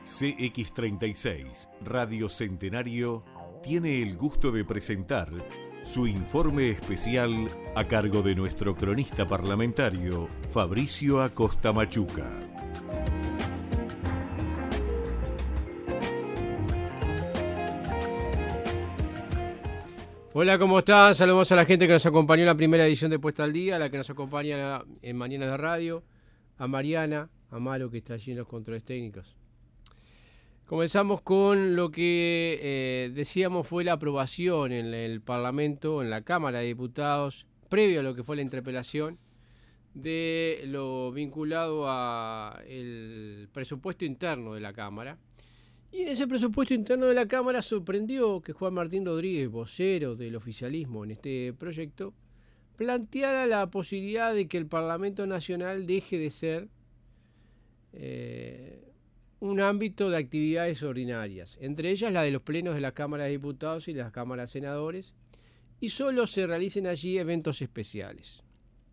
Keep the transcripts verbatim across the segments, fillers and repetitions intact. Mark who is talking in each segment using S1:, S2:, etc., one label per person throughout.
S1: C X treinta y seis, Radio Centenario, tiene el gusto de presentar su informe especial a cargo de nuestro cronista parlamentario, Fabricio Acosta Machuca.
S2: Hola, ¿cómo están? Saludos a la gente que nos acompañó en la primera edición de Puesta al Día, a la que nos acompaña en Mañanas de Radio, a Mariana, a Maro, que está allí en los controles técnicos. Comenzamos con lo que eh, decíamos fue la aprobación en el Parlamento, en la Cámara de Diputados, previo a lo que fue la interpelación, de lo vinculado al presupuesto interno de la Cámara. Y en ese presupuesto interno de la Cámara sorprendió que Juan Martín Rodríguez, vocero del oficialismo en este proyecto, planteara la posibilidad de que el Parlamento Nacional deje de ser eh, un ámbito de actividades ordinarias, entre ellas la de los plenos de la Cámara de Diputados y las Cámaras de Senadores, y solo se realicen allí eventos especiales.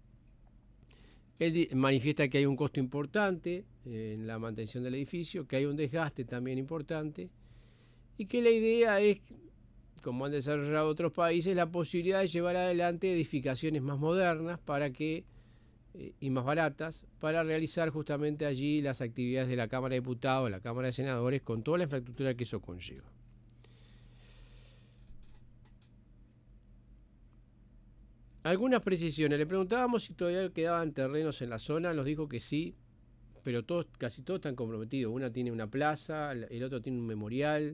S2: Él manifiesta que hay un costo importante en la mantención del edificio, que hay un desgaste también importante, y que la idea es, como han desarrollado otros países, la posibilidad de llevar adelante edificaciones más modernas para que eh, y más baratas para realizar justamente allí las actividades de la Cámara de Diputados, la Cámara de Senadores, con toda la infraestructura que eso conlleva. Algunas precisiones. Le preguntábamos si todavía quedaban terrenos en la zona, nos dijo que sí, pero todos, casi todos están comprometidos. Una tiene una plaza, el otro tiene un memorial,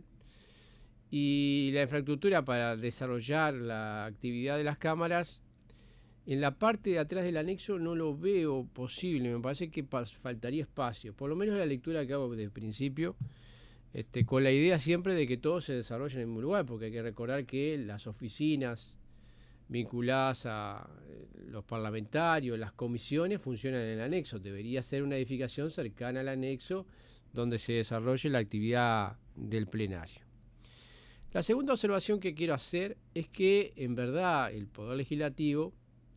S2: y la infraestructura para desarrollar la actividad de las cámaras, en la parte de atrás del anexo no lo veo posible, me parece que faltaría espacio, por lo menos la lectura que hago desde el principio, este, con la idea siempre de que todo se desarrolle en el mismo lugar, porque hay que recordar que las oficinas vinculadas a los parlamentarios, las comisiones, funcionan en el anexo. Debería ser una edificación cercana al anexo donde se desarrolle la actividad del plenario. La segunda observación que quiero hacer es que, en verdad, el Poder Legislativo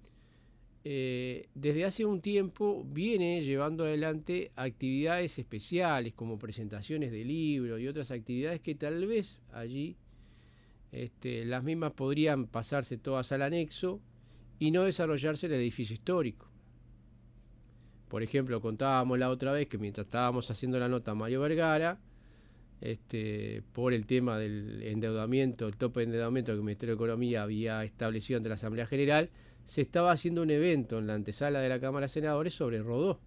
S2: eh, desde hace un tiempo viene llevando adelante actividades especiales como presentaciones de libros y otras actividades que tal vez allí Este, las mismas podrían pasarse todas al anexo y no desarrollarse en el edificio histórico. Por ejemplo, contábamos la otra vez que mientras estábamos haciendo la nota a Mario Vergara, este, por el tema del endeudamiento, el tope de endeudamiento que el Ministerio de Economía había establecido ante la Asamblea General, se estaba haciendo un evento en la antesala de la Cámara de Senadores sobre Rodó.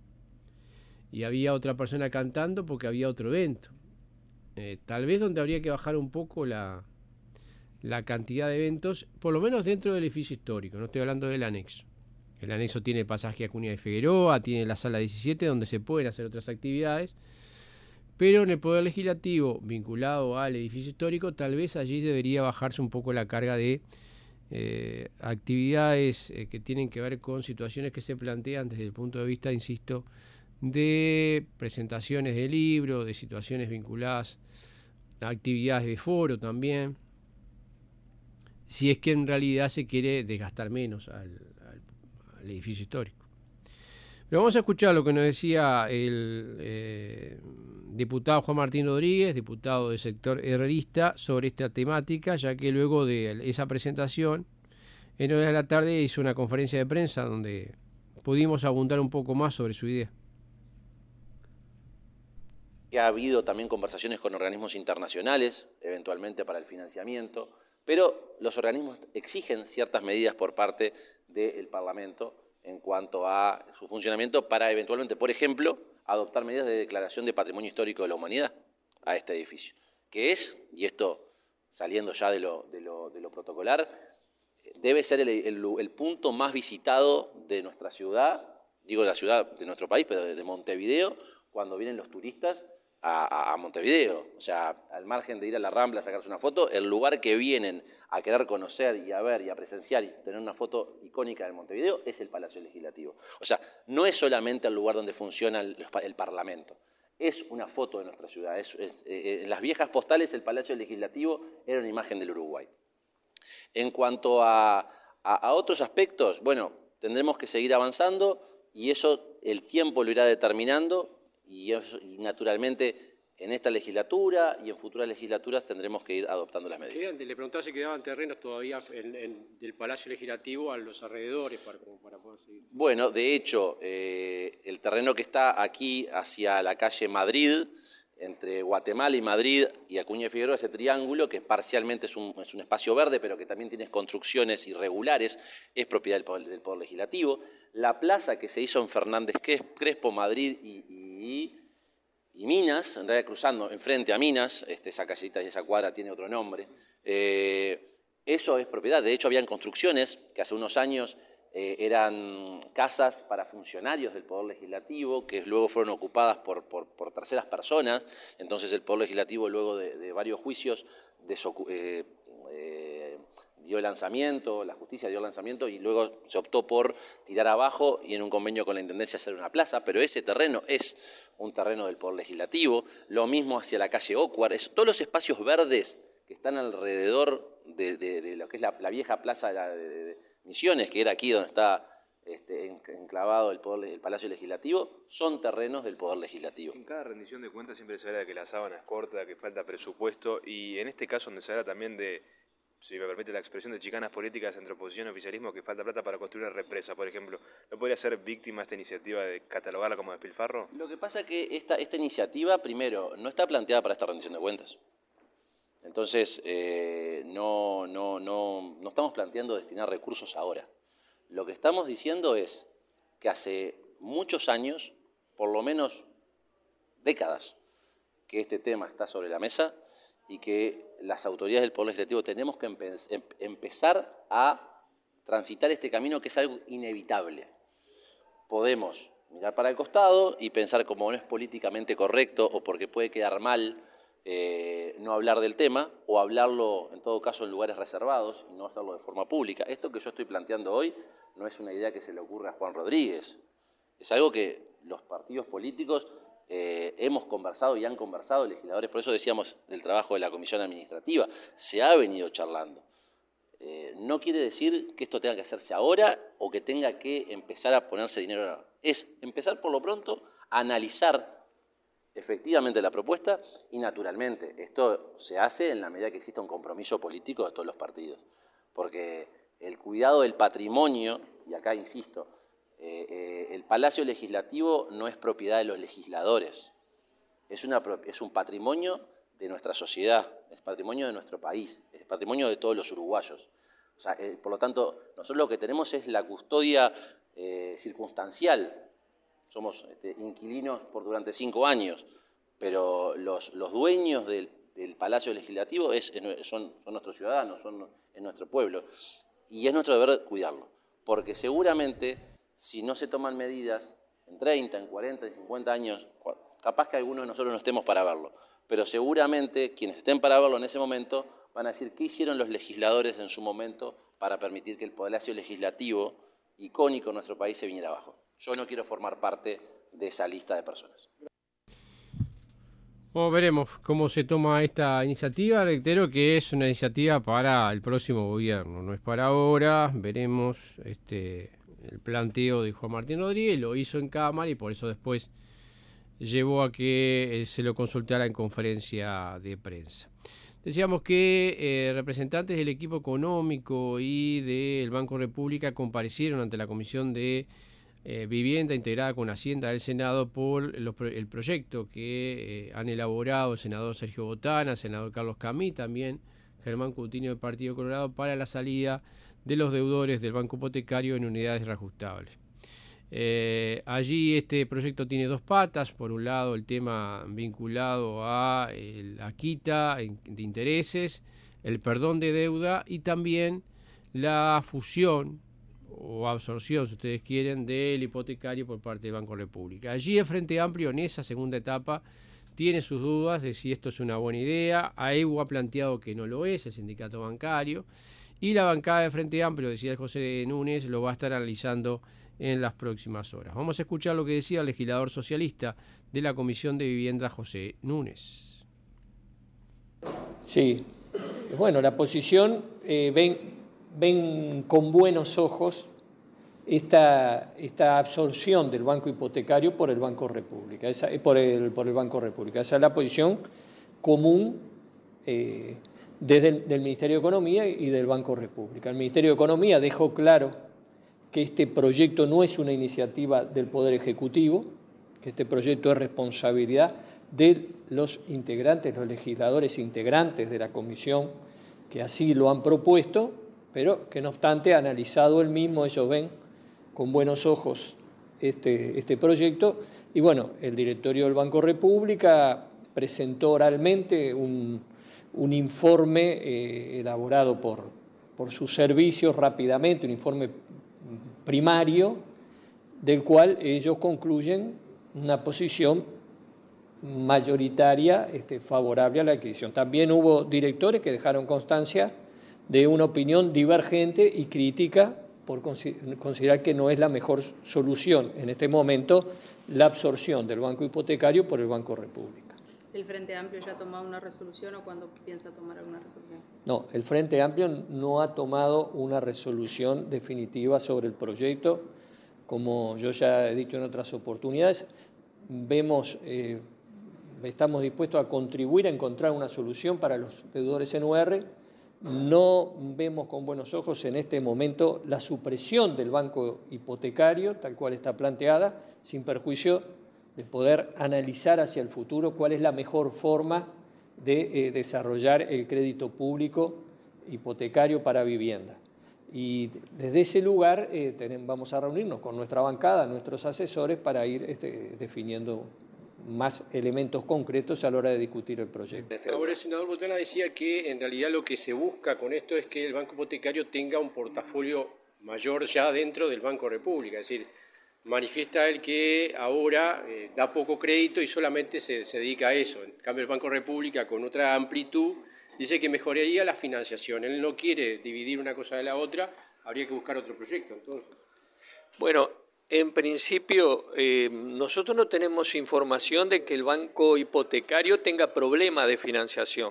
S2: Y había otra persona cantando porque había otro evento. Eh, tal vez donde habría que bajar un poco la... la cantidad de eventos, por lo menos dentro del edificio histórico, no estoy hablando del anexo. El anexo tiene el pasaje a Acuña de Figueroa, tiene la sala diecisiete donde se pueden hacer otras actividades, pero en el Poder Legislativo vinculado al edificio histórico, tal vez allí debería bajarse un poco la carga de eh, actividades eh, que tienen que ver con situaciones que se plantean desde el punto de vista, insisto, de presentaciones de libros, de situaciones vinculadas a actividades de foro también, si es que en realidad se quiere desgastar menos al, al, al edificio histórico. Pero vamos a escuchar lo que nos decía el eh, diputado Juan Martín Rodríguez, diputado del sector herrerista, sobre esta temática, ya que luego de esa presentación, en horas de la tarde hizo una conferencia de prensa donde pudimos abundar un poco más sobre su idea.
S3: Ha habido también conversaciones con organismos internacionales, eventualmente para el financiamiento, pero los organismos exigen ciertas medidas por parte del Parlamento en cuanto a su funcionamiento para eventualmente, por ejemplo, adoptar medidas de declaración de patrimonio histórico de la humanidad a este edificio, que es, y esto saliendo ya de lo, de lo, de lo protocolar, debe ser el, el, el punto más visitado de nuestra ciudad, digo de la ciudad de nuestro país, pero de, de Montevideo, cuando vienen los turistas A, a Montevideo. O sea, al margen de ir a la Rambla a sacarse una foto, el lugar que vienen a querer conocer y a ver y a presenciar y tener una foto icónica de Montevideo es el Palacio Legislativo. O sea, no es solamente el lugar donde funciona el, el Parlamento, es una foto de nuestra ciudad. Es, es, eh, en las viejas postales el Palacio Legislativo era una imagen del Uruguay. En cuanto a, a, a otros aspectos, bueno, tendremos que seguir avanzando y eso el tiempo lo irá determinando. Y, y naturalmente en esta legislatura y en futuras legislaturas tendremos que ir adoptando las medidas.
S2: Quedan, le preguntaba si quedaban terrenos todavía en, en, del Palacio Legislativo a los alrededores para, para poder seguir.
S3: Bueno, de hecho, eh, el terreno que está aquí hacia la calle Madrid, entre Guatemala y Madrid y Acuña y Figueroa, ese triángulo, que parcialmente es un, es un espacio verde, pero que también tiene construcciones irregulares, es propiedad del Poder, del Poder Legislativo. La plaza que se hizo en Fernández Crespo, Madrid y, y, y Minas, en realidad cruzando enfrente a Minas, este, esa casita y esa cuadra tiene otro nombre, eh, eso es propiedad. De hecho, habían construcciones que hace unos años Eh, eran casas para funcionarios del Poder Legislativo que luego fueron ocupadas por, por, por terceras personas. Entonces el Poder Legislativo, luego de, de varios juicios, eh, eh, dio el lanzamiento, la justicia dio el lanzamiento y luego se optó por tirar abajo y en un convenio con la Intendencia hacer una plaza, pero ese terreno es un terreno del Poder Legislativo. Lo mismo hacia la calle Ocuar, es, todos los espacios verdes que están alrededor de, de, de lo que es la, la vieja plaza de, la, de, de Misiones, que era aquí donde está este, enclavado el, poder, el Palacio Legislativo, son terrenos del Poder Legislativo.
S4: En cada rendición de cuentas siempre se habla de que la sábana es corta, que falta presupuesto, y en este caso donde se habla también de, si me permite la expresión, de chicanas políticas entre oposición y oficialismo, que falta plata para construir una represa, por ejemplo, ¿no podría ser víctima esta iniciativa de catalogarla como despilfarro?
S3: Lo que pasa es que esta, esta iniciativa, primero, no está planteada para esta rendición de cuentas. Entonces, eh, no, no, no, no estamos planteando destinar recursos ahora. Lo que estamos diciendo es que hace muchos años, por lo menos décadas, que este tema está sobre la mesa y que las autoridades del Poder Legislativo tenemos que empe empezar a transitar este camino, que es algo inevitable. Podemos mirar para el costado y pensar, como no es políticamente correcto o porque puede quedar mal, Eh, no hablar del tema o hablarlo en todo caso en lugares reservados y no hacerlo de forma pública. Esto que yo estoy planteando hoy no es una idea que se le ocurra a Juan Rodríguez, es algo que los partidos políticos eh, hemos conversado y han conversado legisladores, por eso decíamos del trabajo de la Comisión Administrativa, se ha venido charlando. Eh, no quiere decir que esto tenga que hacerse ahora o que tenga que empezar a ponerse dinero ahora. Es empezar por lo pronto a analizar efectivamente la propuesta y naturalmente esto se hace en la medida que exista un compromiso político de todos los partidos, porque el cuidado del patrimonio, y acá insisto, eh, eh, el Palacio Legislativo no es propiedad de los legisladores, es, una, es un patrimonio de nuestra sociedad, es patrimonio de nuestro país, es patrimonio de todos los uruguayos. O sea, eh, por lo tanto, nosotros lo que tenemos es la custodia eh, circunstancial. Somos este, inquilinos por durante cinco años, pero los, los dueños del, del Palacio Legislativo es, es, son, son nuestros ciudadanos, son, es nuestro pueblo, y es nuestro deber cuidarlo, porque seguramente si no se toman medidas en treinta, en cuarenta, en cincuenta años, capaz que algunos de nosotros no estemos para verlo, pero seguramente quienes estén para verlo en ese momento van a decir qué hicieron los legisladores en su momento para permitir que el Palacio Legislativo, icónico en nuestro país, se viniera abajo. Yo no quiero formar parte de esa lista de personas.
S2: Bueno, veremos cómo se toma esta iniciativa. Reitero que es una iniciativa para el próximo gobierno, no es para ahora. Veremos este, el planteo de Juan Martín Rodríguez, lo hizo en Cámara y por eso después llevó a que se lo consultara en conferencia de prensa. Decíamos que eh, representantes del equipo económico y del Banco República comparecieron ante la Comisión de Eh, vivienda integrada con Hacienda del Senado por los, el proyecto que eh, han elaborado el senador Sergio Botana, el senador Carlos Camí, también Germán Coutinho del Partido Colorado, para la salida de los deudores del Banco Hipotecario en unidades reajustables. Eh, allí este proyecto tiene dos patas: por un lado el tema vinculado a eh, la quita de intereses, el perdón de deuda y también la fusión o absorción, si ustedes quieren, del hipotecario por parte del Banco República. Allí el Frente Amplio, en esa segunda etapa, tiene sus dudas de si esto es una buena idea. A E U ha planteado que no lo es, el sindicato bancario, y la bancada del Frente Amplio, decía José Núñez, lo va a estar analizando en las próximas horas. Vamos a escuchar lo que decía el legislador socialista de la Comisión de Vivienda, José Núñez.
S5: Sí, bueno, la posición eh, ven... ven con buenos ojos esta, esta absorción del Banco Hipotecario por el Banco República, esa, por, el, por el Banco República. Esa es la posición común eh, desde el del Ministerio de Economía y del Banco República. El Ministerio de Economía dejó claro que este proyecto no es una iniciativa del Poder Ejecutivo, que este proyecto es responsabilidad de los integrantes, los legisladores integrantes de la comisión que así lo han propuesto, pero que no obstante, analizado el mismo, ellos ven con buenos ojos este, este proyecto. Y bueno, el directorio del Banco República presentó oralmente un, un informe eh, elaborado por, por sus servicios rápidamente, un informe primario, del cual ellos concluyen una posición mayoritaria este, favorable a la adquisición. También hubo directores que dejaron constancia de una opinión divergente y crítica por considerar que no es la mejor solución en este momento la absorción del Banco Hipotecario por el Banco República.
S6: ¿El Frente Amplio ya ha tomado una resolución o cuándo piensa tomar alguna resolución?
S5: No, el Frente Amplio no ha tomado una resolución definitiva sobre el proyecto. Como yo ya he dicho en otras oportunidades, vemos, eh, estamos dispuestos a contribuir a encontrar una solución para los deudores N U R. No vemos con buenos ojos en este momento la supresión del banco hipotecario, tal cual está planteada, sin perjuicio de poder analizar hacia el futuro cuál es la mejor forma de eh, desarrollar el crédito público hipotecario para vivienda. Y desde ese lugar eh, tenemos, vamos a reunirnos con nuestra bancada, nuestros asesores, para ir este, definiendo más elementos concretos a la hora de discutir el proyecto.
S2: Ahora el senador Botana decía que en realidad lo que se busca con esto es que el Banco Hipotecario tenga un portafolio mayor ya dentro del Banco República, es decir, manifiesta él que ahora eh, da poco crédito y solamente se, se dedica a eso. En cambio el Banco República, con otra amplitud, dice que mejoraría la financiación. Él no quiere dividir una cosa de la otra, habría que buscar otro proyecto entonces.
S5: Bueno, en principio, eh, nosotros no tenemos información de que el banco hipotecario tenga problema de financiación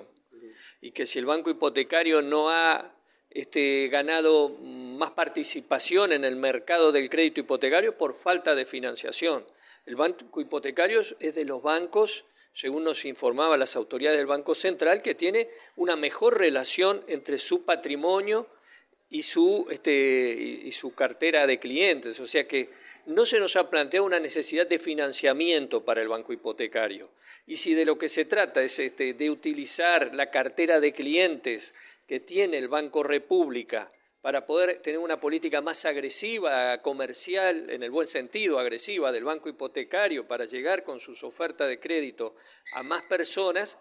S5: y que si el banco hipotecario no ha este, ganado más participación en el mercado del crédito hipotecario por falta de financiación. El banco hipotecario es de los bancos, según nos informaban las autoridades del Banco Central, que tiene una mejor relación entre su patrimonio y su, este, y su cartera de clientes, o sea que no se nos ha planteado una necesidad de financiamiento para el banco hipotecario. Y si de lo que se trata es este, de utilizar la cartera de clientes que tiene el Banco República para poder tener una política más agresiva, comercial, en el buen sentido, agresiva del banco hipotecario para llegar con sus ofertas de crédito a más personas,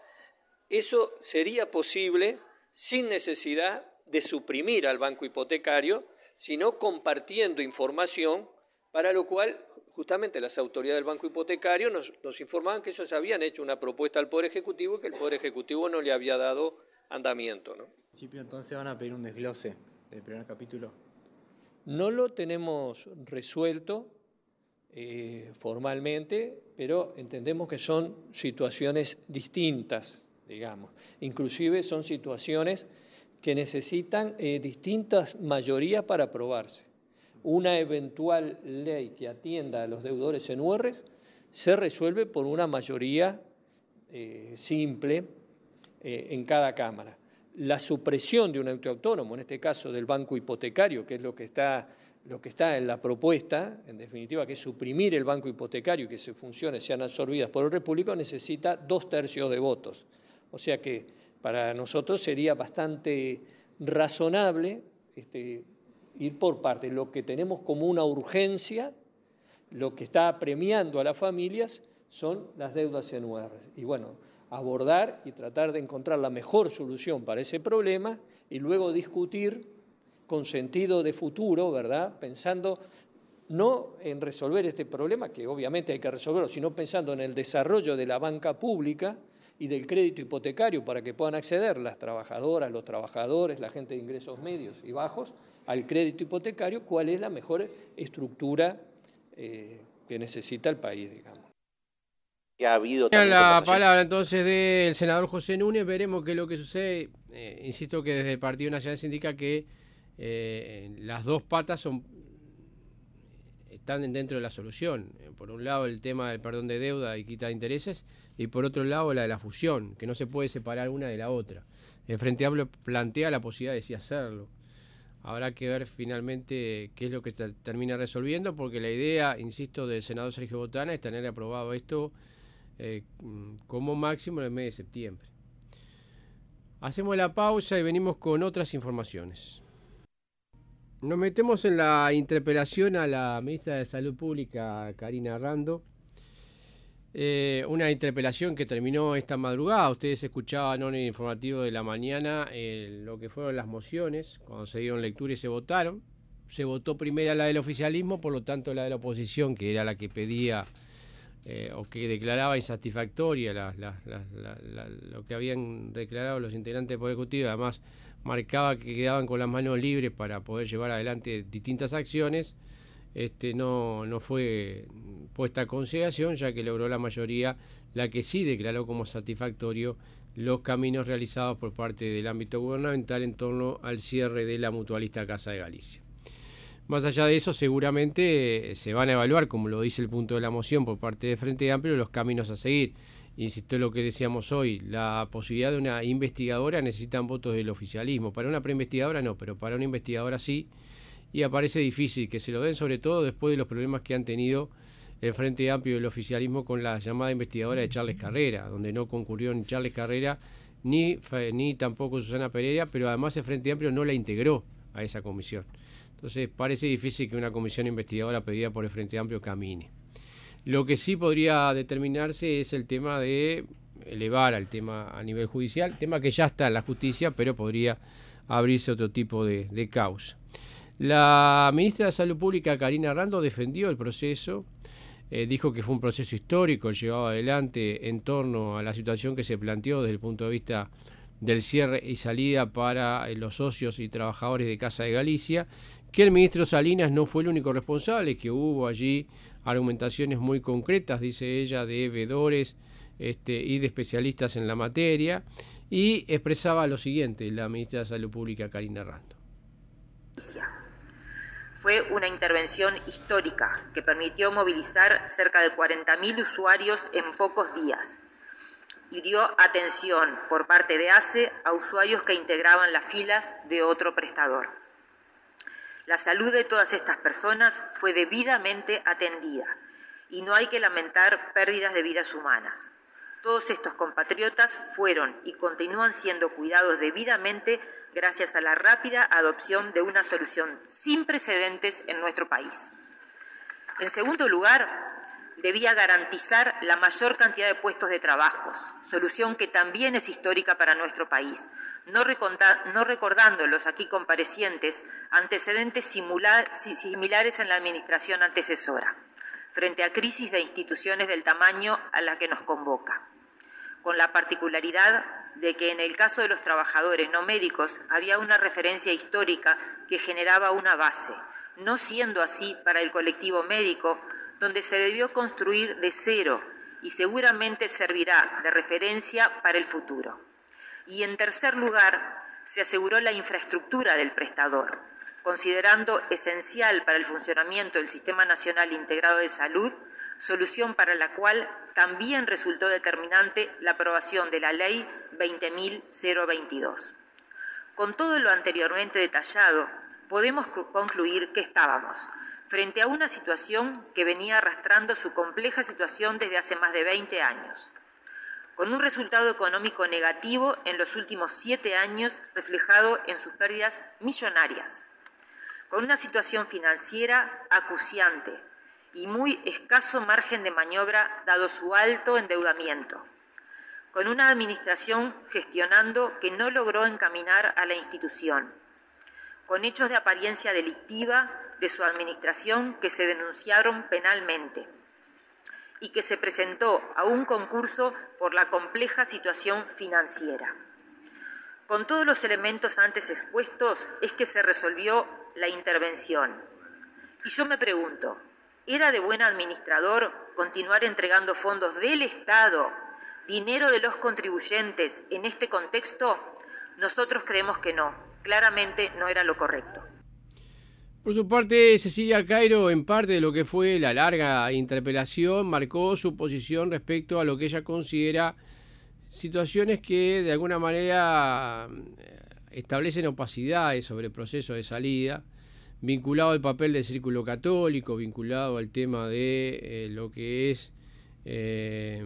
S5: eso sería posible sin necesidad de suprimir al banco hipotecario, sino compartiendo información, para lo cual justamente las autoridades del banco hipotecario nos, nos informaban que ellos habían hecho una propuesta al Poder Ejecutivo y que el Poder Ejecutivo no le había dado andamiento, ¿no?
S7: En principio, entonces van a pedir un desglose del primer capítulo.
S5: No lo tenemos resuelto eh, formalmente, pero entendemos que son situaciones distintas, digamos. Inclusive son situaciones que necesitan eh, distintas mayorías para aprobarse. Una eventual ley que atienda a los deudores N U R se resuelve por una mayoría eh, simple eh, en cada Cámara. La supresión de un ente autónomo, en este caso del banco hipotecario, que es lo que está, lo que está en la propuesta, en definitiva, que es suprimir el banco hipotecario y que sus funciones sean absorbidas por el Repúblico, necesita dos tercios de votos. O sea que para nosotros sería bastante razonable este, ir por partes. Lo que tenemos como una urgencia, lo que está apremiando a las familias, son las deudas N U R. Y bueno, abordar y tratar de encontrar la mejor solución para ese problema y luego discutir con sentido de futuro, ¿verdad? Pensando no en resolver este problema, que obviamente hay que resolverlo, sino pensando en el desarrollo de la banca pública y del crédito hipotecario para que puedan acceder las trabajadoras, los trabajadores, la gente de ingresos medios y bajos al crédito hipotecario, cuál es la mejor estructura eh, que necesita el país, digamos.
S3: Que ha habido
S2: la palabra entonces del senador José Núñez, veremos qué es lo que sucede. Eh, insisto que desde el Partido Nacional se indica que eh, las dos patas son están dentro de la solución. Por un lado el tema del perdón de deuda y quita de intereses, y por otro lado la de la fusión, que no se puede separar una de la otra. El Frente Amplio plantea la posibilidad de sí hacerlo. Habrá que ver finalmente qué es lo que se termina resolviendo, porque la idea, insisto, del senador Sergio Botana es tener aprobado esto eh, como máximo en el mes de septiembre. Hacemos la pausa y venimos con otras informaciones. Nos metemos en la interpelación a la ministra de Salud Pública, Karina Rando. Eh, una interpelación que terminó esta madrugada. Ustedes escuchaban en el informativo de la mañana eh, lo que fueron las mociones, cuando se dieron lectura y se votaron. Se votó primero la del oficialismo, por lo tanto la de la oposición, que era la que pedía eh, o que declaraba insatisfactoria la, la, la, la, la, lo que habían declarado los integrantes del Poder Ejecutivo. Además marcaba que quedaban con las manos libres para poder llevar adelante distintas acciones. Este, no, no fue puesta a consideración, ya que logró la mayoría la que sí declaró como satisfactorio los caminos realizados por parte del ámbito gubernamental en torno al cierre de la mutualista Casa de Galicia. Más allá de eso, seguramente eh, se van a evaluar, como lo dice el punto de la moción por parte de Frente Amplio, los caminos a seguir. Insisto en lo que decíamos hoy, la posibilidad de una investigadora necesitan votos del oficialismo. Para una preinvestigadora no, pero para una investigadora sí. Y aparece difícil que se lo den, sobre todo después de los problemas que han tenido el Frente Amplio y el oficialismo con la llamada investigadora de Charles Carrera, donde no concurrió ni Charles Carrera ni, ni tampoco Susana Pereira, pero además el Frente Amplio no la integró a esa comisión. Entonces parece difícil que una comisión investigadora pedida por el Frente Amplio camine. Lo que sí podría determinarse es el tema de elevar al tema a nivel judicial, tema que ya está en la justicia, pero podría abrirse otro tipo de, de causa. La ministra de Salud Pública, Karina Rando, defendió el proceso, eh, dijo que fue un proceso histórico llevado adelante en torno a la situación que se planteó desde el punto de vista del cierre y salida para eh, los socios y trabajadores de Casa de Galicia, que el ministro Salinas no fue el único responsable, que hubo allí argumentaciones muy concretas, dice ella, de veedores este, y de especialistas en la materia, y expresaba lo siguiente la ministra de Salud Pública, Karina Rando.
S8: Fue una intervención histórica que permitió movilizar cerca de cuarenta mil usuarios en pocos días y dio atención por parte de A C E a usuarios que integraban las filas de otro prestador. La salud de todas estas personas fue debidamente atendida y no hay que lamentar pérdidas de vidas humanas. Todos estos compatriotas fueron y continúan siendo cuidados debidamente gracias a la rápida adopción de una solución sin precedentes en nuestro país. En segundo lugar, debía garantizar la mayor cantidad de puestos de trabajo, solución que también es histórica para nuestro país, no, no recordando los aquí comparecientes antecedentes similares en la administración antecesora, frente a crisis de instituciones del tamaño a la que nos convoca, con la particularidad de que en el caso de los trabajadores no médicos había una referencia histórica que generaba una base, no siendo así para el colectivo médico, donde se debió construir de cero y seguramente servirá de referencia para el futuro. Y en tercer lugar, se aseguró la infraestructura del prestador, considerando esencial para el funcionamiento del Sistema Nacional Integrado de Salud, solución para la cual también resultó determinante la aprobación de la Ley veinte mil veintidós. Con todo lo anteriormente detallado, podemos concluir que estábamos frente a una situación que venía arrastrando su compleja situación desde hace más de veinte años, con un resultado económico negativo en los últimos siete años reflejado en sus pérdidas millonarias, con una situación financiera acuciante y muy escaso margen de maniobra dado su alto endeudamiento, con una administración gestionando que no logró encaminar a la institución, con hechos de apariencia delictiva de su administración que se denunciaron penalmente y que se presentó a un concurso por la compleja situación financiera. Con todos los elementos antes expuestos es que se resolvió la intervención. Y yo me pregunto, ¿era de buen administrador continuar entregando fondos del Estado, dinero de los contribuyentes, en este contexto? Nosotros creemos que no, claramente no era lo correcto.
S2: Por su parte, Cecilia Cairo, en parte de lo que fue la larga interpelación, marcó su posición respecto a lo que ella considera situaciones que de alguna manera establecen opacidades sobre el proceso de salida, vinculado al papel del Círculo Católico, vinculado al tema de eh, lo que es eh,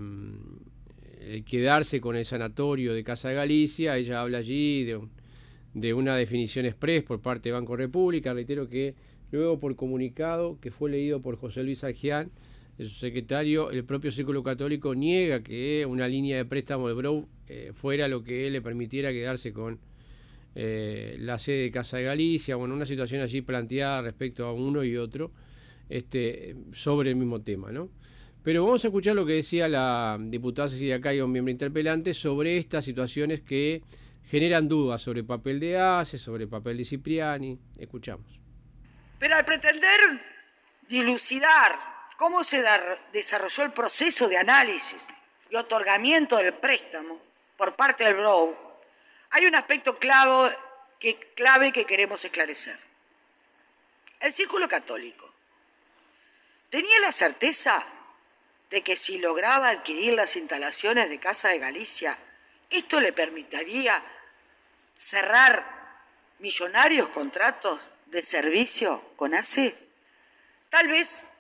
S2: el quedarse con el sanatorio de Casa de Galicia. Ella habla allí de un de una definición express por parte de Banco República. Reitero que luego, por comunicado que fue leído por José Luis Agián, el secretario, el propio Círculo Católico niega que una línea de préstamo de Brou eh, fuera lo que le permitiera quedarse con eh, la sede de Casa de Galicia. Bueno, una situación allí planteada respecto a uno y otro este, sobre el mismo tema, ¿no? Pero vamos a escuchar lo que decía la diputada Cecilia Cairo, miembro interpelante, sobre estas situaciones que generan dudas sobre el papel de ACE, sobre el papel de Cipriani. Escuchamos.
S9: Pero al pretender dilucidar cómo se desarrolló el proceso de análisis y otorgamiento del préstamo por parte del Brou, hay un aspecto clave que, clave que queremos esclarecer. El Círculo Católico tenía la certeza de que si lograba adquirir las instalaciones de Casa de Galicia, esto le permitiría cerrar millonarios contratos de servicio con ACE. Tal vez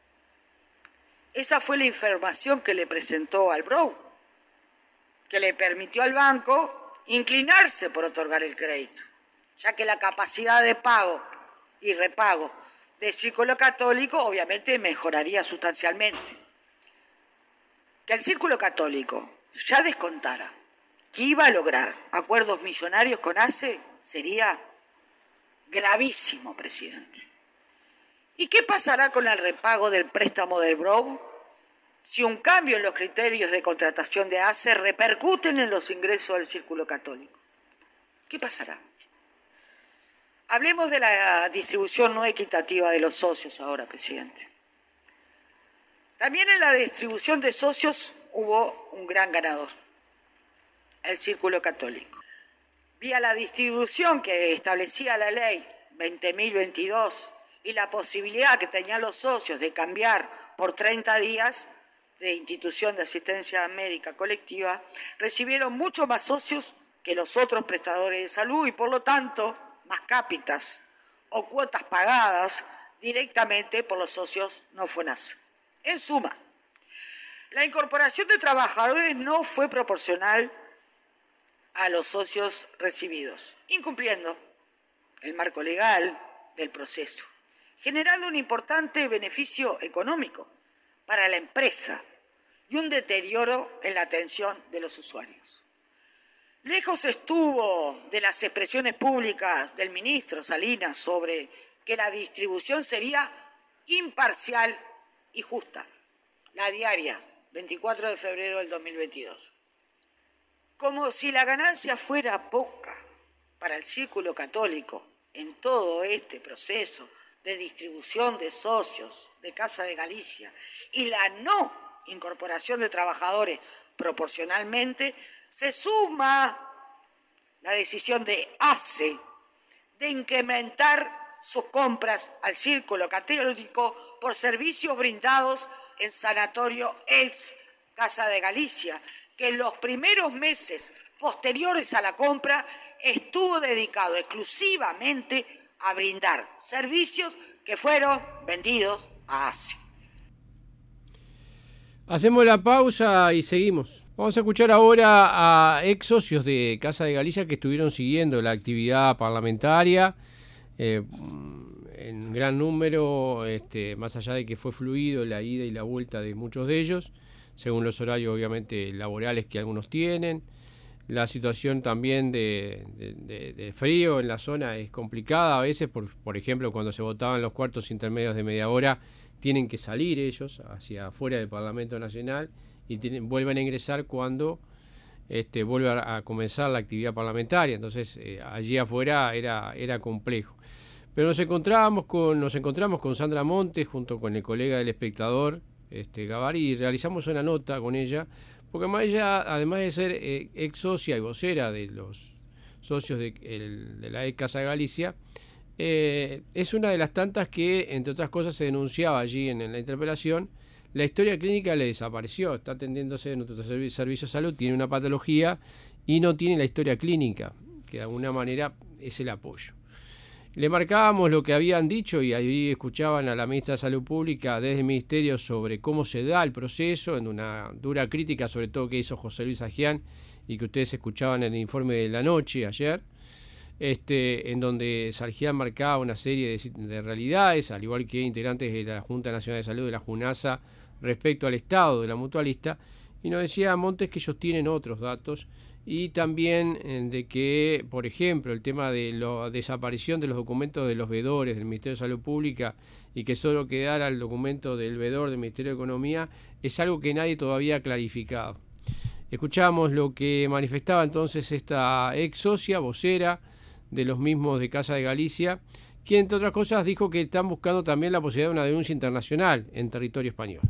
S9: esa fue la información que le presentó al Brou, que le permitió al banco inclinarse por otorgar el crédito, ya que la capacidad de pago y repago del Círculo Católico obviamente mejoraría sustancialmente. Que el Círculo Católico ya descontara que iba a lograr acuerdos millonarios con ACE sería gravísimo, presidente. ¿Y qué pasará con el repago del préstamo del Brou si un cambio en los criterios de contratación de ACE repercuten en los ingresos del Círculo Católico? ¿Qué pasará? Hablemos de la distribución no equitativa de los socios ahora, presidente. También en la distribución de socios hubo un gran ganador, el Círculo Católico. Vía la distribución que establecía la ley veinte mil veintidós y la posibilidad que tenían los socios de cambiar por treinta días de institución de asistencia médica colectiva, recibieron mucho más socios que los otros prestadores de salud y por lo tanto más cápitas o cuotas pagadas directamente por los socios no FONASA. En suma, la incorporación de trabajadores no fue proporcional a los socios recibidos, incumpliendo el marco legal del proceso, generando un importante beneficio económico para la empresa y un deterioro en la atención de los usuarios. Lejos estuvo de las expresiones públicas del ministro Salinas sobre que la distribución sería imparcial y justa. La Diaria, veinticuatro de febrero del dos mil veintidós. Como si la ganancia fuera poca para el Círculo Católico en todo este proceso de distribución de socios de Casa de Galicia y la no incorporación de trabajadores proporcionalmente, se suma la decisión de ACE de incrementar sus compras al Círculo Católico por servicios brindados en Sanatorio ex Casa de Galicia, que en los primeros meses posteriores a la compra estuvo dedicado exclusivamente a brindar servicios que fueron vendidos a ACE.
S2: Hacemos la pausa y seguimos. Vamos a escuchar ahora a ex socios de Casa de Galicia que estuvieron siguiendo la actividad parlamentaria eh, en gran número, este, más allá de que fue fluido la ida y la vuelta de muchos de ellos, según los horarios obviamente laborales que algunos tienen. La situación también de, de, de, de frío en la zona es complicada a veces, por, por ejemplo, cuando se votaban los cuartos intermedios de media hora, tienen que salir ellos hacia afuera del Parlamento Nacional y tienen, vuelven a ingresar cuando este, vuelve a, a comenzar la actividad parlamentaria. Entonces, eh, allí afuera era, era complejo. Pero nos encontrábamos con, nos encontramos con Sandra Montes, junto con el colega del Espectador, este, Gavari, y realizamos una nota con ella, porque además ella, además de ser eh, ex socia y vocera de los socios de, el, de la ex Casa de Galicia, eh, es una de las tantas que, entre otras cosas, se denunciaba allí en, en la interpelación. La historia clínica le desapareció, está atendiéndose en nuestro servi- servicio de salud, tiene una patología y no tiene la historia clínica, que de alguna manera es el apoyo. Le marcábamos lo que habían dicho y ahí escuchaban a la ministra de Salud Pública desde el Ministerio sobre cómo se da el proceso, en una dura crítica sobre todo que hizo José Luis Agián y que ustedes escuchaban en el informe de la noche ayer, este, en donde Sargián marcaba una serie de, de realidades, al igual que integrantes de la Junta Nacional de Salud de la JUNASA respecto al estado de la mutualista, y nos decía Montes que ellos tienen otros datos y también eh, de que, por ejemplo, el tema de la desaparición de los documentos de los veedores del Ministerio de Salud Pública y que solo quedara el documento del veedor del Ministerio de Economía es algo que nadie todavía ha clarificado. Escuchamos lo que manifestaba entonces esta ex socia, vocera de los mismos de Casa de Galicia, quien, entre otras cosas, dijo que están buscando también la posibilidad de una denuncia internacional en territorio español.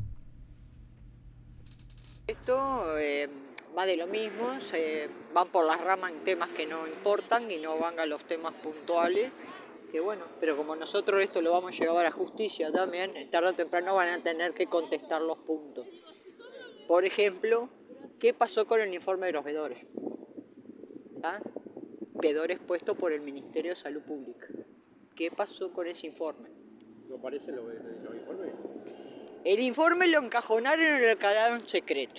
S10: Esto eh, va de lo mismo, se van por las ramas en temas que no importan y no van a los temas puntuales, que bueno, pero como nosotros esto lo vamos a llevar a justicia también, tarde o temprano van a tener que contestar los puntos. Por ejemplo, ¿qué pasó con el informe de los veedores? ¿Ah? Veedores puestos por el Ministerio de Salud Pública. ¿Qué pasó con ese informe?
S2: ¿No aparecen los, los informes?
S10: El informe lo encajonaron y lo declararon secreto.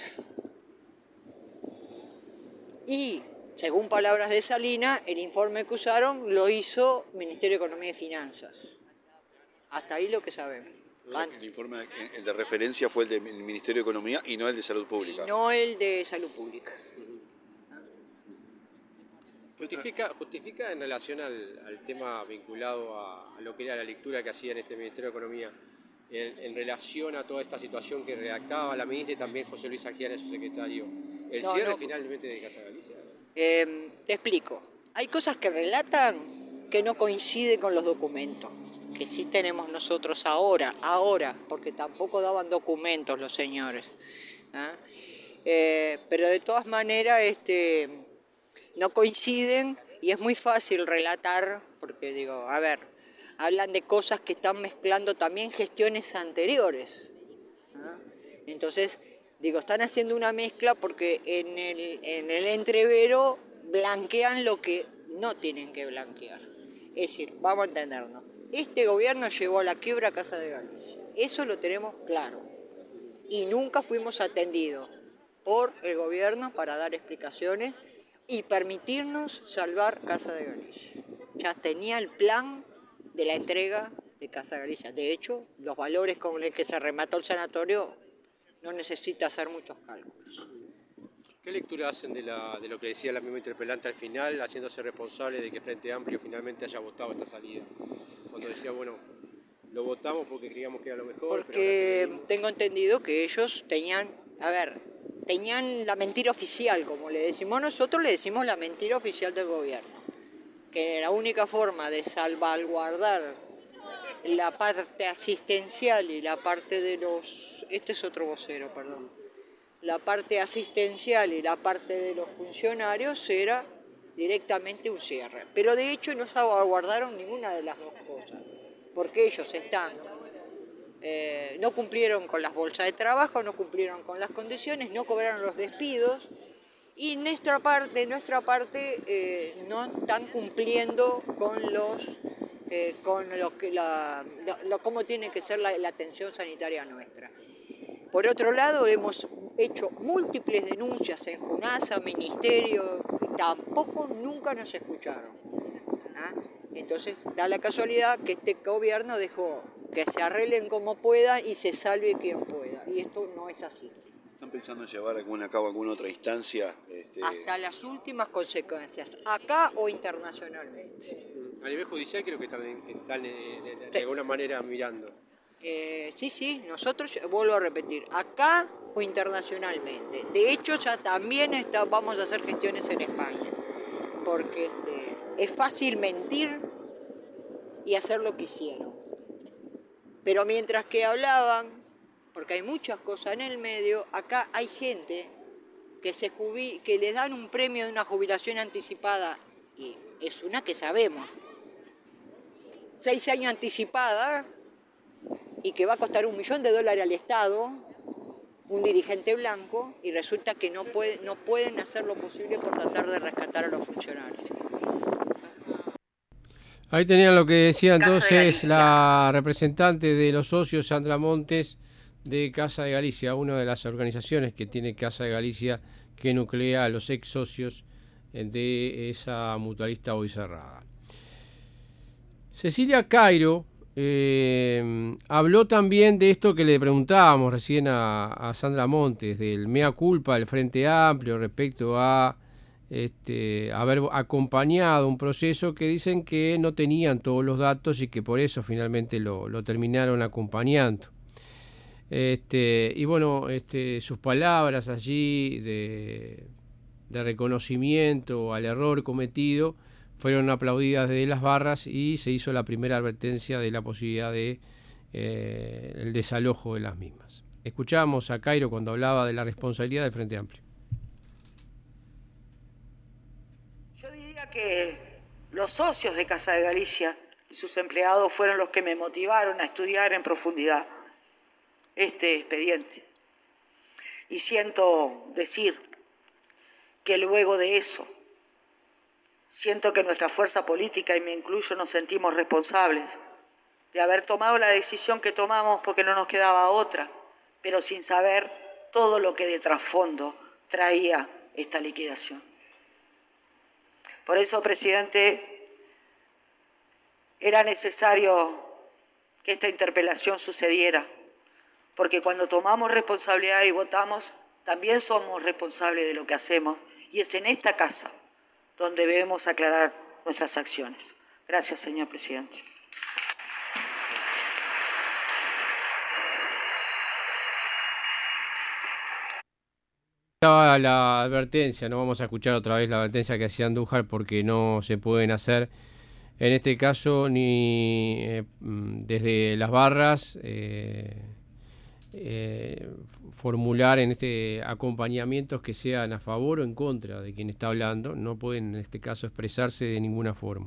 S10: Y, según palabras de Salina, el informe que usaron lo hizo Ministerio de Economía y Finanzas. Hasta ahí lo que sabemos.
S11: El informe el de referencia fue el del Ministerio de Economía y no el de Salud Pública.
S10: No el de Salud Pública.
S2: Justifica, justifica en relación al, al tema vinculado a, a lo que era la lectura que hacía en este Ministerio de Economía, en, en relación a toda esta situación que redactaba la ministra y también José Luis Agián, su secretario, el no, cierre no. finalmente de Casa de Galicia.
S10: Eh, te explico. Hay cosas que relatan que no coinciden con los documentos, que sí tenemos nosotros ahora, ahora, porque tampoco daban documentos los señores. ¿Ah? Eh, pero de todas maneras, este, no coinciden y es muy fácil relatar, porque digo, a ver, hablan de cosas que están mezclando también gestiones anteriores. ¿Ah? Entonces, digo, están haciendo una mezcla porque en el, en el entrevero blanquean lo que no tienen que blanquear. Es decir, vamos a entendernos. Este gobierno llevó a la quiebra a Casa de Galicia. Eso lo tenemos claro. Y nunca fuimos atendidos por el gobierno para dar explicaciones y permitirnos salvar Casa de Galicia. Ya tenía el plan de la entrega de Casa de Galicia. De hecho, los valores con los que se remató el sanatorio no necesita hacer muchos cálculos.
S2: ¿Qué lectura hacen de, la, de lo que decía la misma interpelante al final, haciéndose responsable de que Frente Amplio finalmente haya votado esta salida? Cuando decía, bueno, lo votamos porque creíamos que era lo mejor.
S10: Porque
S2: pero
S10: tengo entendido que ellos tenían, a ver, tenían la mentira oficial, como le decimos nosotros, le decimos la mentira oficial del gobierno. Que la única forma de salvaguardar la parte asistencial y la parte de los... Este es otro vocero, perdón. La parte asistencial y la parte de los funcionarios era directamente un cierre. Pero de hecho no salvaguardaron ninguna de las dos cosas, porque ellos están, eh, no cumplieron con las bolsas de trabajo, no cumplieron con las condiciones, no cobraron los despidos y nuestra parte, nuestra parte eh, no están cumpliendo con los, eh, con lo que la, lo, cómo tiene que ser la, la atención sanitaria nuestra. Por otro lado, hemos hecho múltiples denuncias en JUNASA, Ministerio, y tampoco nunca nos escucharon. ¿Ah? Entonces, da la casualidad que este gobierno dejó que se arreglen como puedan y se salve quien pueda. Y esto no es así.
S11: ¿Están pensando en llevar alguna, a cabo alguna otra instancia? Este...
S10: Hasta las últimas consecuencias, acá o internacionalmente.
S2: A nivel judicial creo que están, están de, de, de alguna manera mirando.
S10: Eh, sí, sí, nosotros, vuelvo a repetir, acá o internacionalmente. De hecho, ya también está, vamos a hacer gestiones en España, porque este, es fácil mentir y hacer lo que hicieron. Pero mientras que hablaban, porque hay muchas cosas en el medio, acá hay gente que, se jubi- que les dan un premio de una jubilación anticipada, y es una que sabemos. seis años anticipada y que va a costar un millón de dólares al Estado, un dirigente blanco, y resulta que no, puede, no pueden hacer lo posible por tratar de rescatar a los funcionarios.
S2: Ahí tenían lo que decía entonces la representante de los socios, Sandra Montes, de Casa de Galicia, una de las organizaciones que tiene Casa de Galicia, que nuclea a los ex socios de esa mutualista hoy cerrada. Cecilia Cairo eh, habló también de esto que le preguntábamos recién a, a Sandra Montes, del mea culpa del Frente Amplio respecto a este, haber acompañado un proceso que dicen que no tenían todos los datos y que por eso finalmente lo, lo terminaron acompañando. Este, y bueno, este, sus palabras allí de, de reconocimiento al error cometido fueron aplaudidas desde las barras y se hizo la primera advertencia de la posibilidad de eh, el desalojo de las mismas. Escuchamos a Cairo cuando hablaba de la responsabilidad del Frente Amplio.
S9: Yo diría que los socios de Casa de Galicia y sus empleados fueron los que me motivaron a estudiar en profundidad este expediente. Y siento decir que luego de eso, siento que nuestra fuerza política, y me incluyo, nos sentimos responsables de haber tomado la decisión que tomamos porque no nos quedaba otra, pero sin saber todo lo que de trasfondo traía esta liquidación. Por eso, presidente, era necesario que esta interpelación sucediera, porque cuando tomamos responsabilidad y votamos, también somos responsables de lo que hacemos, y es en esta casa donde debemos aclarar nuestras acciones. Gracias, señor presidente.
S2: Estaba la advertencia, no vamos a escuchar otra vez la advertencia que hacía Andújar porque no se pueden hacer, en este caso, ni eh, desde las barras, eh, eh, formular en este acompañamientos que sean a favor o en contra de quien está hablando. No pueden en este caso expresarse de ninguna forma.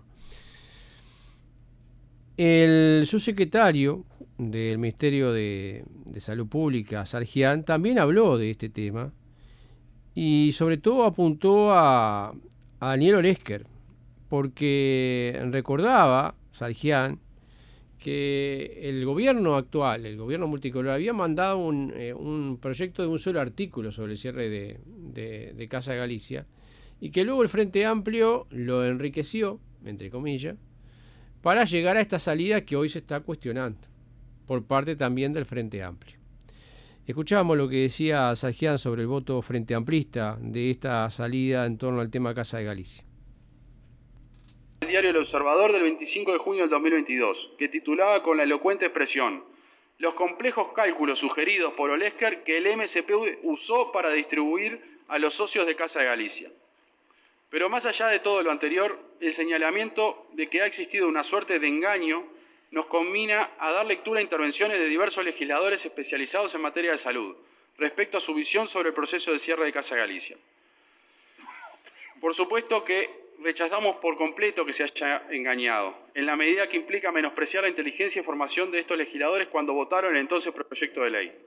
S2: El subsecretario del Ministerio de, de Salud Pública, Sargián, también habló de este tema y sobre todo apuntó a, a Daniel Olesker, porque recordaba Sargián que el gobierno actual, el gobierno multicolor, había mandado un, eh, un proyecto de un solo artículo sobre el cierre de, de, de Casa de Galicia, y que luego el Frente Amplio lo enriqueció, entre comillas, para llegar a esta salida que hoy se está cuestionando, por parte también del Frente Amplio. Escuchábamos lo que decía Sargián sobre el voto frente amplista de esta salida en torno al tema Casa de Galicia.
S12: El diario El Observador del veinticinco de junio del dos mil veintidós, que titulaba con la elocuente expresión: los complejos cálculos sugeridos por Olesker que el M S P usó para distribuir a los socios de Casa de Galicia. Pero más allá de todo lo anterior, el señalamiento de que ha existido una suerte de engaño nos conmina a dar lectura a intervenciones de diversos legisladores especializados en materia de salud respecto a su visión sobre el proceso de cierre de Casa de Galicia. Por supuesto que rechazamos por completo que se haya engañado, en la medida que implica menospreciar la inteligencia y formación de estos legisladores cuando votaron el entonces proyecto de ley.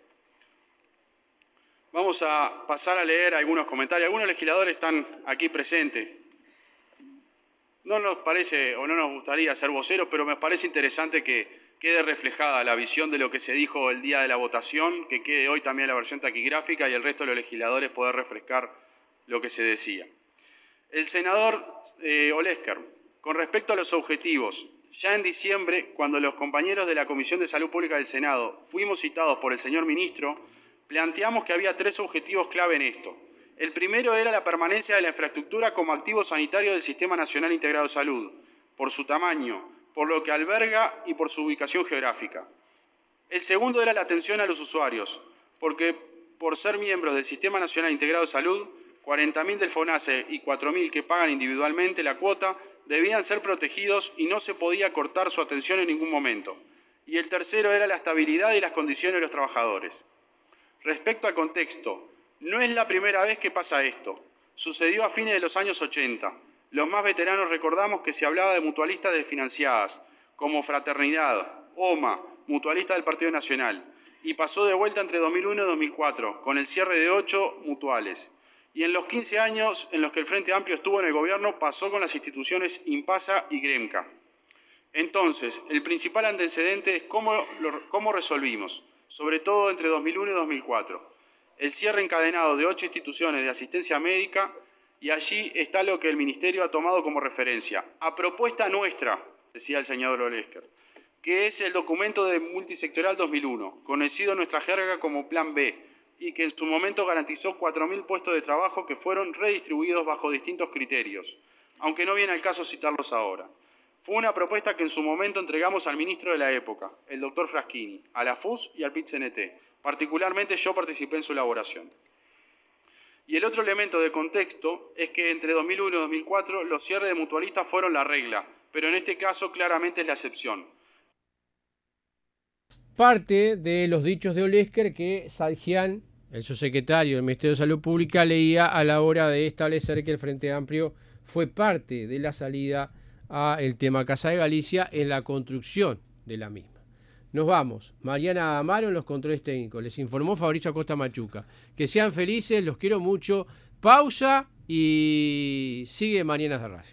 S12: Vamos a pasar a leer algunos comentarios. Algunos legisladores están aquí presentes. No nos parece o no nos gustaría ser voceros, pero me parece interesante que quede reflejada la visión de lo que se dijo el día de la votación, que quede hoy también la versión taquigráfica y el resto de los legisladores poder refrescar lo que se decía. El senador eh, Olesker, con respecto a los objetivos, ya en diciembre, cuando los compañeros de la Comisión de Salud Pública del Senado fuimos citados por el señor ministro, planteamos que había tres objetivos clave en esto. El primero era la permanencia de la infraestructura como activo sanitario del Sistema Nacional Integrado de Salud, por su tamaño, por lo que alberga y por su ubicación geográfica. El segundo era la atención a los usuarios, porque por ser miembros del Sistema Nacional Integrado de Salud, cuarenta mil del FONASE y cuatro mil que pagan individualmente la cuota debían ser protegidos y no se podía cortar su atención en ningún momento. Y el tercero era la estabilidad y las condiciones de los trabajadores. Respecto al contexto, no es la primera vez que pasa esto. Sucedió a fines de los años ochenta. Los más veteranos recordamos que se hablaba de mutualistas desfinanciadas, como Fraternidad, O M A, Mutualista del Partido Nacional, y pasó de vuelta entre dos mil uno y dos mil cuatro, con el cierre de ocho mutuales. Y en los quince años en los que el Frente Amplio estuvo en el gobierno, pasó con las instituciones INPASA y GREMCA. Entonces, el principal antecedente es cómo, lo, cómo resolvimos, sobre todo entre dos mil uno y dos mil cuatro, el cierre encadenado de ocho instituciones de asistencia médica, y allí está lo que el Ministerio ha tomado como referencia, a propuesta nuestra, decía el señor Olesker, que es el documento de multisectorial dos mil uno, conocido en nuestra jerga como Plan B, y que en su momento garantizó cuatro mil puestos de trabajo que fueron redistribuidos bajo distintos criterios, aunque no viene al caso citarlos ahora. Fue una propuesta que en su momento entregamos al ministro de la época, el doctor Fraschini, a la F U S y al P I T C N T. Particularmente yo participé en su elaboración. Y el otro elemento de contexto es que entre dos mil uno y dos mil cuatro los cierres de mutualistas fueron la regla, pero en este caso claramente es la excepción.
S2: Parte de los dichos de Olesker que Sadjian, el subsecretario del Ministerio de Salud Pública, leía a la hora de establecer que el Frente Amplio fue parte de la salida al tema Casa de Galicia en la construcción de la misma. Nos vamos. Mariana Amaro en los controles técnicos. Les informó Fabricio Acosta Machuca. Que sean felices, los quiero mucho. Pausa y sigue Mañanas de Radio.